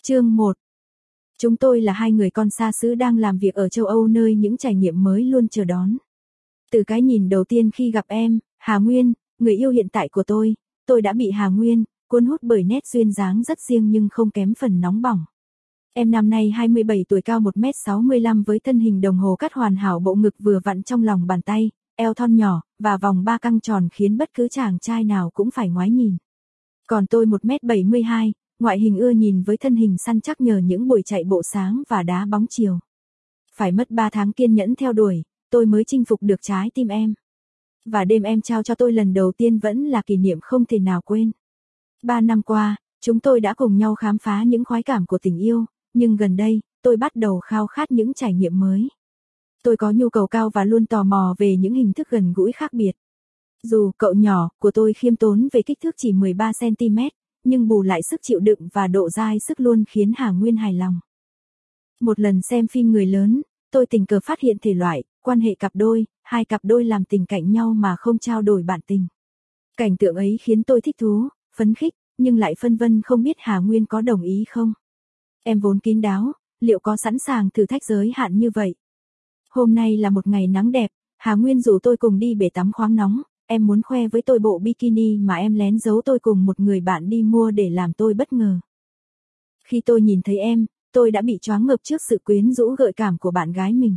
Chương 1. Chúng tôi là hai người con xa xứ đang làm việc ở châu Âu nơi những trải nghiệm mới luôn chờ đón. Từ cái nhìn đầu tiên khi gặp em, Hà Nguyên, người yêu hiện tại của tôi đã bị Hà Nguyên cuốn hút bởi nét duyên dáng rất riêng nhưng không kém phần nóng bỏng. Em năm nay 27 tuổi, cao 1m65 với thân hình đồng hồ cắt hoàn hảo, bộ ngực vừa vặn trong lòng bàn tay, eo thon nhỏ và vòng ba căng tròn khiến bất cứ chàng trai nào cũng phải ngoái nhìn. Còn tôi 1m72, ngoại hình ưa nhìn với thân hình săn chắc nhờ những buổi chạy bộ sáng và đá bóng chiều. Phải mất 3 tháng kiên nhẫn theo đuổi, tôi mới chinh phục được trái tim em. Và đêm em trao cho tôi lần đầu tiên vẫn là kỷ niệm không thể nào quên. 3 năm qua, chúng tôi đã cùng nhau khám phá những khoái cảm của tình yêu, nhưng gần đây, tôi bắt đầu khao khát những trải nghiệm mới. Tôi có nhu cầu cao và luôn tò mò về những hình thức gần gũi khác biệt. Dù cậu nhỏ của tôi khiêm tốn về kích thước chỉ 13 cm, nhưng bù lại sức chịu đựng và độ dai sức luôn khiến Hà Nguyên hài lòng. Một lần xem phim người lớn, tôi tình cờ phát hiện thể loại quan hệ cặp đôi, hai cặp đôi làm tình cạnh nhau mà không trao đổi bạn tình. Cảnh tượng ấy khiến tôi thích thú, phấn khích, nhưng lại phân vân không biết Hà Nguyên có đồng ý không. Em vốn kín đáo, liệu có sẵn sàng thử thách giới hạn như vậy? Hôm nay là một ngày nắng đẹp, Hà Nguyên rủ tôi cùng đi bể tắm khoáng nóng. Em muốn khoe với tôi bộ bikini mà em lén giấu tôi cùng một người bạn đi mua để làm tôi bất ngờ. Khi tôi nhìn thấy em, tôi đã bị choáng ngợp trước sự quyến rũ gợi cảm của bạn gái mình.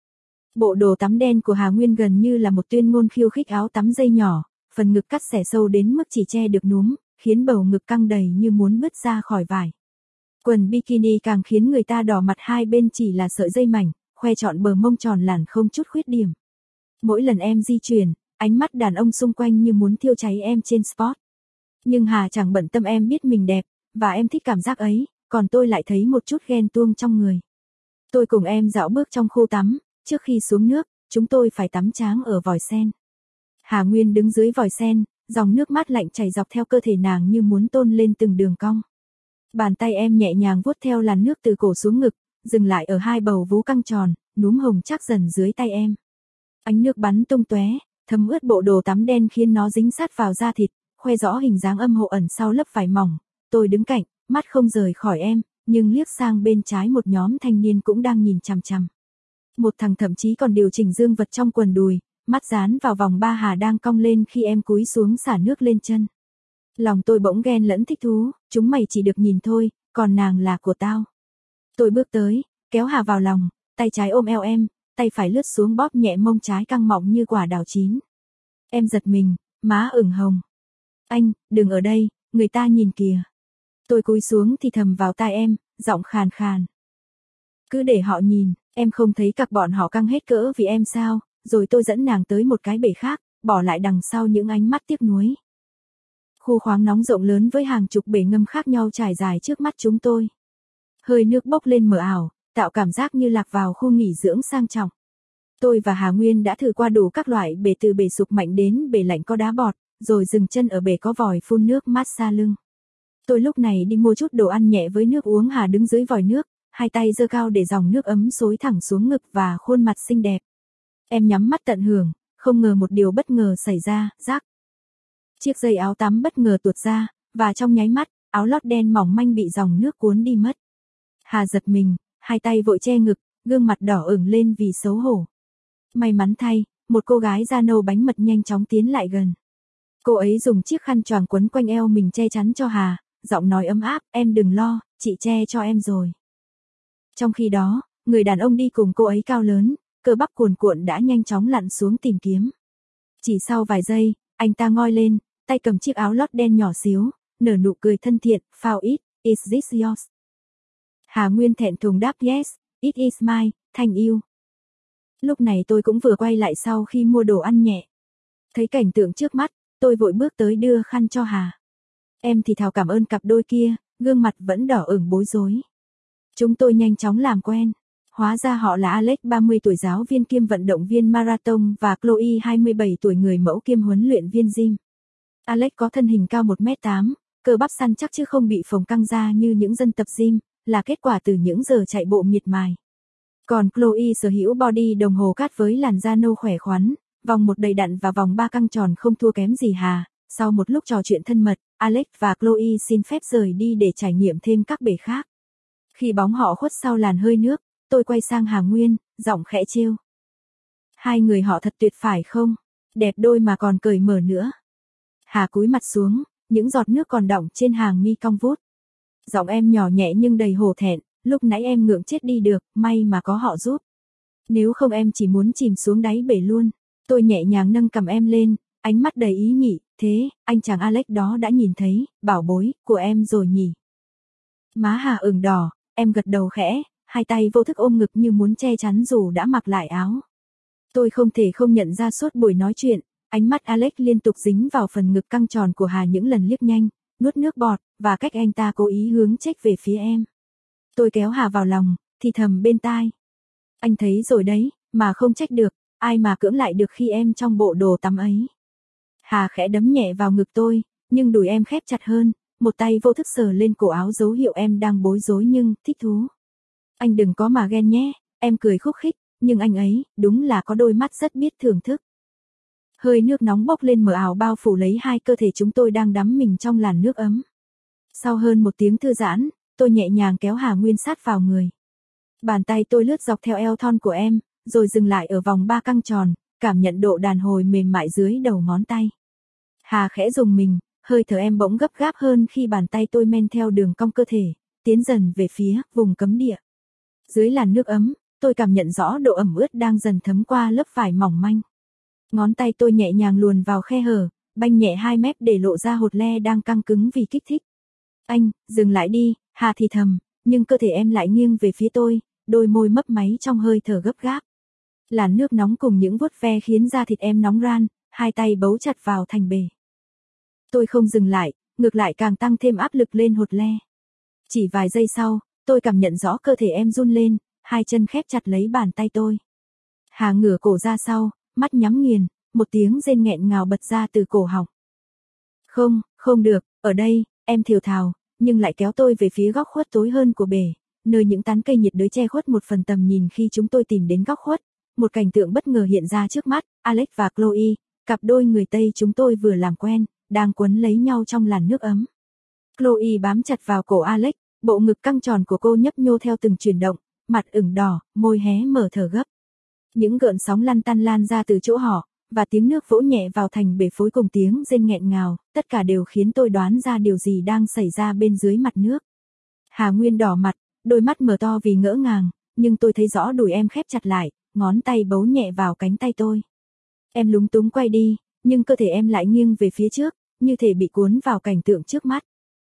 Bộ đồ tắm đen của Hà Nguyên gần như là một tuyên ngôn khiêu khích, áo tắm dây nhỏ, phần ngực cắt xẻ sâu đến mức chỉ che được núm, khiến bầu ngực căng đầy như muốn bứt ra khỏi vải. Quần bikini càng khiến người ta đỏ mặt, hai bên chỉ là sợi dây mảnh, khoe trọn bờ mông tròn làn không chút khuyết điểm. Mỗi lần em di chuyển, ánh mắt đàn ông xung quanh như muốn thiêu cháy em trên spot. Nhưng Hà chẳng bận tâm em biết mình đẹp, và em thích cảm giác ấy, còn tôi lại thấy một chút ghen tuông trong người. Tôi cùng em dạo bước trong khu tắm, trước khi xuống nước, chúng tôi phải tắm tráng ở vòi sen. Hà Nguyên đứng dưới vòi sen, dòng nước mát lạnh chảy dọc theo cơ thể nàng như muốn tôn lên từng đường cong. Bàn tay em nhẹ nhàng vuốt theo làn nước từ cổ xuống ngực, dừng lại ở hai bầu vú căng tròn, núm hồng chắc dần dưới tay em. Ánh nước bắn tung tóe, thấm ướt bộ đồ tắm đen khiến nó dính sát vào da thịt, khoe rõ hình dáng âm hộ ẩn sau lớp vải mỏng. Tôi đứng cạnh, mắt không rời khỏi em, nhưng liếc sang bên trái một nhóm thanh niên cũng đang nhìn chằm chằm. Một thằng thậm chí còn điều chỉnh dương vật trong quần đùi, mắt dán vào vòng ba Hà đang cong lên khi em cúi xuống xả nước lên chân. Lòng tôi bỗng ghen lẫn thích thú, chúng mày chỉ được nhìn thôi, còn nàng là của tao. Tôi bước tới, kéo Hà vào lòng, tay trái ôm eo em, tay phải lướt xuống bóp nhẹ mông trái căng mọng như quả đào chín. Em giật mình, má ửng hồng. Anh, đừng ở đây, người ta nhìn kìa. Tôi cúi xuống thì thầm vào tai em, giọng khàn khàn. Cứ để họ nhìn, em không thấy các bọn họ căng hết cỡ vì em sao? Rồi tôi dẫn nàng tới một cái bể khác, bỏ lại đằng sau những ánh mắt tiếc nuối. Khu khoáng nóng rộng lớn với hàng chục bể ngâm khác nhau trải dài trước mắt chúng tôi. Hơi nước bốc lên mờ ảo, tạo cảm giác như lạc vào khu nghỉ dưỡng sang trọng. Tôi và Hà Nguyên đã thử qua đủ các loại bể, từ bể sục mạnh đến bể lạnh có đá bọt, rồi dừng chân ở bể có vòi phun nước massage lưng. Tôi lúc này đi mua chút đồ ăn nhẹ với nước uống. Hà đứng dưới vòi nước, hai tay giơ cao để dòng nước ấm xối thẳng xuống ngực và khuôn mặt xinh đẹp. Em nhắm mắt tận hưởng, không ngờ một điều bất ngờ xảy ra, rắc. Chiếc dây áo tắm bất ngờ tuột ra, và trong nháy mắt, áo lót đen mỏng manh bị dòng nước cuốn đi mất. Hà giật mình, hai tay vội che ngực, gương mặt đỏ ửng lên vì xấu hổ. May mắn thay, một cô gái da nâu bánh mật nhanh chóng tiến lại gần. Cô ấy dùng chiếc khăn choàng quấn quanh eo mình che chắn cho Hà, giọng nói ấm áp, em đừng lo, chị che cho em rồi. Trong khi đó, người đàn ông đi cùng cô ấy cao lớn, cơ bắp cuồn cuộn đã nhanh chóng lặn xuống tìm kiếm. Chỉ sau vài giây, anh ta ngoi lên, tay cầm chiếc áo lót đen nhỏ xíu, nở nụ cười thân thiện, found it, is this yours? Hà Nguyên thẹn thùng đáp yes, it is mine, thank you. Lúc này tôi cũng vừa quay lại sau khi mua đồ ăn nhẹ. Thấy cảnh tượng trước mắt, tôi vội bước tới đưa khăn cho Hà. Em thì thào cảm ơn cặp đôi kia, gương mặt vẫn đỏ ửng bối rối. Chúng tôi nhanh chóng làm quen. Hóa ra họ là Alex 30 tuổi giáo viên kiêm vận động viên marathon và Chloe 27 tuổi người mẫu kiêm huấn luyện viên gym. Alex có thân hình cao 1m8, cơ bắp săn chắc chứ không bị phồng căng ra như những dân tập gym, là kết quả từ những giờ chạy bộ miệt mài. Còn Chloe sở hữu body đồng hồ cát với làn da nâu khỏe khoắn, vòng một đầy đặn và vòng ba căng tròn không thua kém gì Hà. Sau một lúc trò chuyện thân mật, Alex và Chloe xin phép rời đi để trải nghiệm thêm các bể khác. Khi bóng họ khuất sau làn hơi nước, tôi quay sang Hà Nguyên, giọng khẽ trêu. Hai người họ thật tuyệt phải không? Đẹp đôi mà còn cởi mở nữa. Hà cúi mặt xuống, những giọt nước còn đọng trên hàng mi cong vút. Giọng em nhỏ nhẹ nhưng đầy hổ thẹn, lúc nãy em ngượng chết đi được, may mà có họ giúp. Nếu không em chỉ muốn chìm xuống đáy bể luôn. Tôi nhẹ nhàng nâng cầm em lên, ánh mắt đầy ý nhị, thế, anh chàng Alex đó đã nhìn thấy, bảo bối, của em rồi nhỉ? Má Hà ửng đỏ, em gật đầu khẽ, hai tay vô thức ôm ngực như muốn che chắn dù đã mặc lại áo. Tôi không thể không nhận ra suốt buổi nói chuyện, ánh mắt Alex liên tục dính vào phần ngực căng tròn của Hà những lần liếc nhanh, nuốt nước bọt, và cách anh ta cố ý hướng trách về phía em. Tôi kéo Hà vào lòng, thì thầm bên tai. Anh thấy rồi đấy, mà không trách được, ai mà cưỡng lại được khi em trong bộ đồ tắm ấy. Hà khẽ đấm nhẹ vào ngực tôi, nhưng đùi em khép chặt hơn, một tay vô thức sờ lên cổ áo dấu hiệu em đang bối rối nhưng thích thú. Anh đừng có mà ghen nhé, em cười khúc khích, nhưng anh ấy, đúng là có đôi mắt rất biết thưởng thức. Hơi nước nóng bốc lên mờ ảo bao phủ lấy hai cơ thể chúng tôi đang đắm mình trong làn nước ấm. Sau hơn một tiếng thư giãn, tôi nhẹ nhàng kéo Hà Nguyên sát vào người. Bàn tay tôi lướt dọc theo eo thon của em, rồi dừng lại ở vòng ba căng tròn, cảm nhận độ đàn hồi mềm mại dưới đầu ngón tay. Hà khẽ rùng mình, hơi thở em bỗng gấp gáp hơn khi bàn tay tôi men theo đường cong cơ thể, tiến dần về phía vùng cấm địa. Dưới làn nước ấm, tôi cảm nhận rõ độ ẩm ướt đang dần thấm qua lớp vải mỏng manh. Ngón tay tôi nhẹ nhàng luồn vào khe hở, banh nhẹ hai mép để lộ ra hột le đang căng cứng vì kích thích. Anh, dừng lại đi, Hà thì thầm, nhưng cơ thể em lại nghiêng về phía tôi, đôi môi mấp máy trong hơi thở gấp gáp. Làn nước nóng cùng những vuốt ve khiến da thịt em nóng ran, hai tay bấu chặt vào thành bể. Tôi không dừng lại, ngược lại càng tăng thêm áp lực lên hột le. Chỉ vài giây sau, tôi cảm nhận rõ cơ thể em run lên, hai chân khép chặt lấy bàn tay tôi. Hà ngửa cổ ra sau, mắt nhắm nghiền, một tiếng rên nghẹn ngào bật ra từ cổ họng. Không, không được, ở đây, em thều thào, nhưng lại kéo tôi về phía góc khuất tối hơn của bể, nơi những tán cây nhiệt đới che khuất một phần tầm nhìn khi chúng tôi tìm đến góc khuất. Một cảnh tượng bất ngờ hiện ra trước mắt, Alex và Chloe, cặp đôi người Tây chúng tôi vừa làm quen, đang quấn lấy nhau trong làn nước ấm. Chloe bám chặt vào cổ Alex, bộ ngực căng tròn của cô nhấp nhô theo từng chuyển động, mặt ửng đỏ, môi hé mở thở gấp. Những gợn sóng lăn tăn lan ra từ chỗ họ, và tiếng nước vỗ nhẹ vào thành bể phối cùng tiếng rên nghẹn ngào, tất cả đều khiến tôi đoán ra điều gì đang xảy ra bên dưới mặt nước. Hà Nguyên đỏ mặt, đôi mắt mở to vì ngỡ ngàng, nhưng tôi thấy rõ đùi em khép chặt lại, ngón tay bấu nhẹ vào cánh tay tôi. Em lúng túng quay đi, nhưng cơ thể em lại nghiêng về phía trước, như thể bị cuốn vào cảnh tượng trước mắt.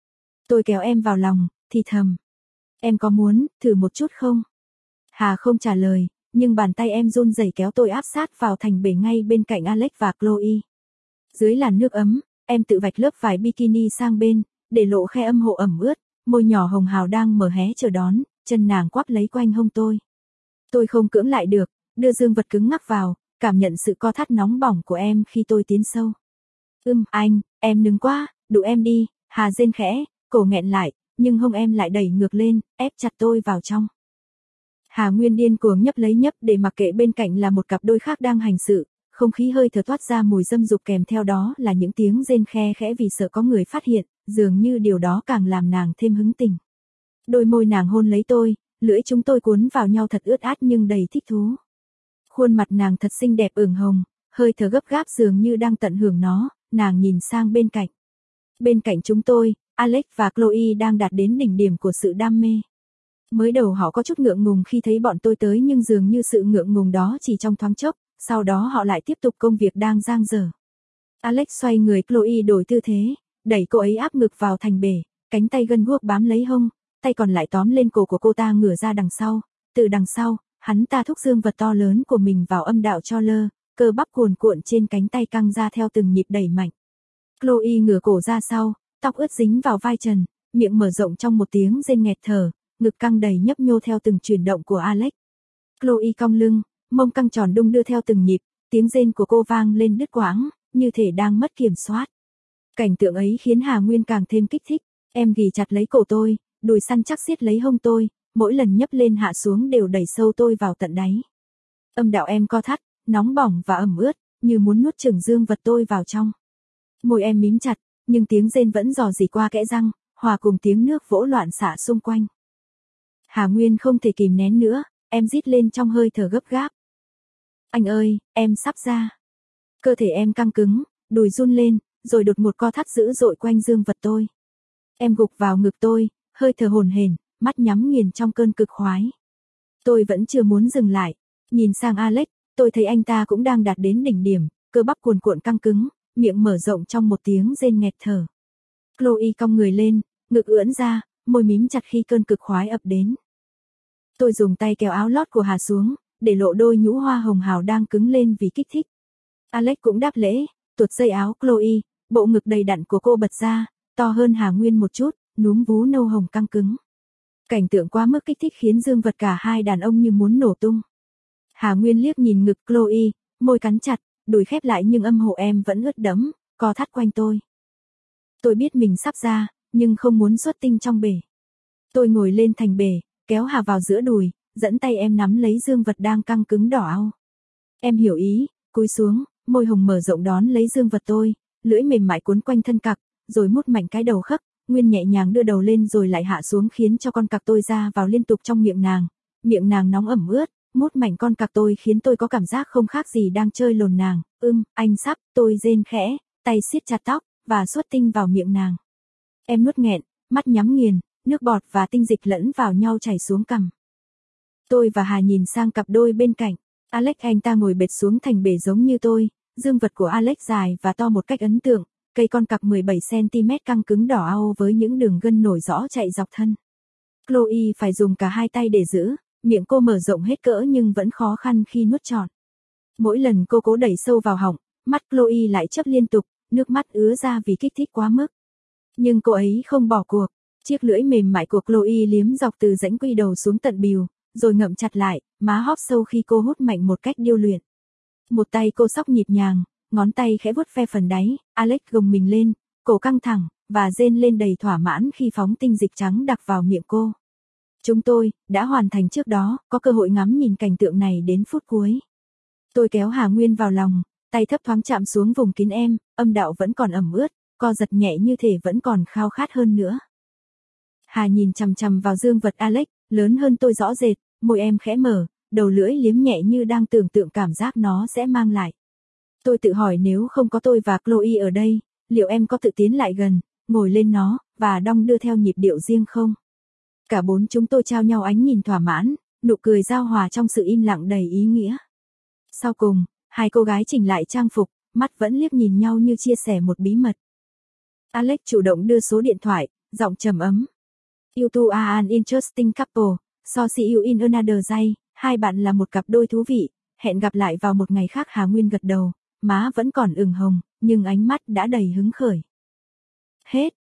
Tôi kéo em vào lòng, thì thầm. Em có muốn thử một chút không? Hà không trả lời, nhưng bàn tay em run rẩy kéo tôi áp sát vào thành bể ngay bên cạnh Alex và Chloe. Dưới làn nước ấm, em tự vạch lớp vải bikini sang bên, để lộ khe âm hộ ẩm ướt, môi nhỏ hồng hào đang mở hé chờ đón, chân nàng quắp lấy quanh hông tôi. Tôi không cưỡng lại được, đưa dương vật cứng ngắc vào, cảm nhận sự co thắt nóng bỏng của em khi tôi tiến sâu. Anh, em nứng quá, đụ em đi, Hà rên khẽ, cổ nghẹn lại, nhưng hông em lại đẩy ngược lên, ép chặt tôi vào trong. Hà Nguyên điên cuồng nhấp lấy nhấp để mặc kệ bên cạnh là một cặp đôi khác đang hành sự, không khí hơi thở toát ra mùi dâm dục kèm theo đó là những tiếng rên khe khẽ vì sợ có người phát hiện, dường như điều đó càng làm nàng thêm hứng tình. Đôi môi nàng hôn lấy tôi, lưỡi chúng tôi cuốn vào nhau thật ướt át nhưng đầy thích thú. Khuôn mặt nàng thật xinh đẹp ửng hồng, hơi thở gấp gáp dường như đang tận hưởng nó, nàng nhìn sang bên cạnh. Bên cạnh chúng tôi, Alex và Chloe đang đạt đến đỉnh điểm của sự đam mê. Mới đầu họ có chút ngượng ngùng khi thấy bọn tôi tới nhưng dường như sự ngượng ngùng đó chỉ trong thoáng chốc, sau đó họ lại tiếp tục công việc đang dang dở. Alex xoay người Chloe đổi tư thế, đẩy cô ấy áp ngực vào thành bể, cánh tay gân guốc bám lấy hông, tay còn lại tóm lên cổ của cô ta ngửa ra đằng sau, từ đằng sau, hắn ta thúc dương vật to lớn của mình vào âm đạo cho lơ, cơ bắp cuồn cuộn trên cánh tay căng ra theo từng nhịp đẩy mạnh. Chloe ngửa cổ ra sau, tóc ướt dính vào vai trần, miệng mở rộng trong một tiếng rên nghẹt thở, ngực căng đầy nhấp nhô theo từng chuyển động của Alex. Chloe cong lưng, mông căng tròn đung đưa theo từng nhịp, tiếng rên của cô vang lên đứt quãng, như thể đang mất kiểm soát. Cảnh tượng ấy khiến Hà Nguyên càng thêm kích thích, em ghì chặt lấy cổ tôi, đùi săn chắc siết lấy hông tôi, mỗi lần nhấp lên hạ xuống đều đẩy sâu tôi vào tận đáy. Âm đạo em co thắt, nóng bỏng và ẩm ướt, như muốn nuốt chửng dương vật tôi vào trong. Môi em mím chặt, nhưng tiếng rên vẫn rò rỉ qua kẽ răng, hòa cùng tiếng nước vỗ loạn xạ xung quanh. Hà Nguyên không thể kìm nén nữa, em rít lên trong hơi thở gấp gáp. Anh ơi, em sắp ra. Cơ thể em căng cứng, đùi run lên, rồi đột một co thắt dữ dội quanh dương vật tôi. Em gục vào ngực tôi, hơi thở hổn hển, mắt nhắm nghiền trong cơn cực khoái. Tôi vẫn chưa muốn dừng lại, nhìn sang Alex, tôi thấy anh ta cũng đang đạt đến đỉnh điểm, cơ bắp cuồn cuộn căng cứng, miệng mở rộng trong một tiếng rên nghẹt thở. Chloe cong người lên, ngực ưỡn ra, môi mím chặt khi cơn cực khoái ập đến. Tôi dùng tay kéo áo lót của Hà xuống, để lộ đôi nhũ hoa hồng hào đang cứng lên vì kích thích. Alex cũng đáp lễ, tuột dây áo Chloe, bộ ngực đầy đặn của cô bật ra, to hơn Hà Nguyên một chút, núm vú nâu hồng căng cứng. Cảnh tượng quá mức kích thích khiến dương vật cả hai đàn ông như muốn nổ tung. Hà Nguyên liếc nhìn ngực Chloe, môi cắn chặt, đùi khép lại nhưng âm hộ em vẫn ướt đẫm, co thắt quanh tôi. Tôi biết mình sắp ra, nhưng không muốn xuất tinh trong bể. Tôi ngồi lên thành bể, kéo Hà vào giữa đùi, dẫn tay em nắm lấy dương vật đang căng cứng đỏ au. Em hiểu ý, cúi xuống, môi hồng mở rộng đón lấy dương vật tôi, lưỡi mềm mại cuốn quanh thân cặc, rồi mút mạnh cái đầu khấc, Nguyên nhẹ nhàng đưa đầu lên rồi lại hạ xuống khiến cho con cặc tôi ra vào liên tục trong miệng nàng nóng ẩm ướt, mút mạnh con cặc tôi khiến tôi có cảm giác không khác gì đang chơi lồn nàng. Anh sắp, tôi rên khẽ, tay siết chặt tóc, và xuất tinh vào miệng nàng. Em nuốt nghẹn, mắt nhắm nghiền, nước bọt và tinh dịch lẫn vào nhau chảy xuống cằm. Tôi và Hà nhìn sang cặp đôi bên cạnh, Alex anh ta ngồi bệt xuống thành bể giống như tôi, dương vật của Alex dài và to một cách ấn tượng, cây con cặc 17cm căng cứng đỏ au với những đường gân nổi rõ chạy dọc thân. Chloe phải dùng cả hai tay để giữ, miệng cô mở rộng hết cỡ nhưng vẫn khó khăn khi nuốt trọn. Mỗi lần cô cố đẩy sâu vào họng, mắt Chloe lại chớp liên tục, nước mắt ứa ra vì kích thích quá mức. Nhưng cô ấy không bỏ cuộc, chiếc lưỡi mềm mại của Chloe liếm dọc từ rãnh quy đầu xuống tận bìu, rồi ngậm chặt lại, má hóp sâu khi cô hút mạnh một cách điêu luyện. Một tay cô xóc nhịp nhàng, ngón tay khẽ vuốt ve phần đáy, Alex gồng mình lên, cổ căng thẳng, và rên lên đầy thỏa mãn khi phóng tinh dịch trắng đặc vào miệng cô. Chúng tôi, đã hoàn thành trước đó, có cơ hội ngắm nhìn cảnh tượng này đến phút cuối. Tôi kéo Hà Nguyên vào lòng, tay thấp thoáng chạm xuống vùng kín em, âm đạo vẫn còn ẩm ướt, co giật nhẹ như thể vẫn còn khao khát hơn nữa. Hà nhìn chằm chằm vào dương vật Alex, lớn hơn tôi rõ rệt, môi em khẽ mở, đầu lưỡi liếm nhẹ như đang tưởng tượng cảm giác nó sẽ mang lại. Tôi tự hỏi nếu không có tôi và Chloe ở đây, liệu em có tự tiến lại gần, ngồi lên nó, và đong đưa theo nhịp điệu riêng không? Cả bốn chúng tôi trao nhau ánh nhìn thỏa mãn, nụ cười giao hòa trong sự im lặng đầy ý nghĩa. Sau cùng, hai cô gái chỉnh lại trang phục, mắt vẫn liếc nhìn nhau như chia sẻ một bí mật. Alex chủ động đưa số điện thoại, giọng trầm ấm. You two are an interesting couple, so see you in another day, hai bạn là một cặp đôi thú vị, hẹn gặp lại vào một ngày khác. Hà Nguyên gật đầu, má vẫn còn ửng hồng, nhưng ánh mắt đã đầy hứng khởi. Hết.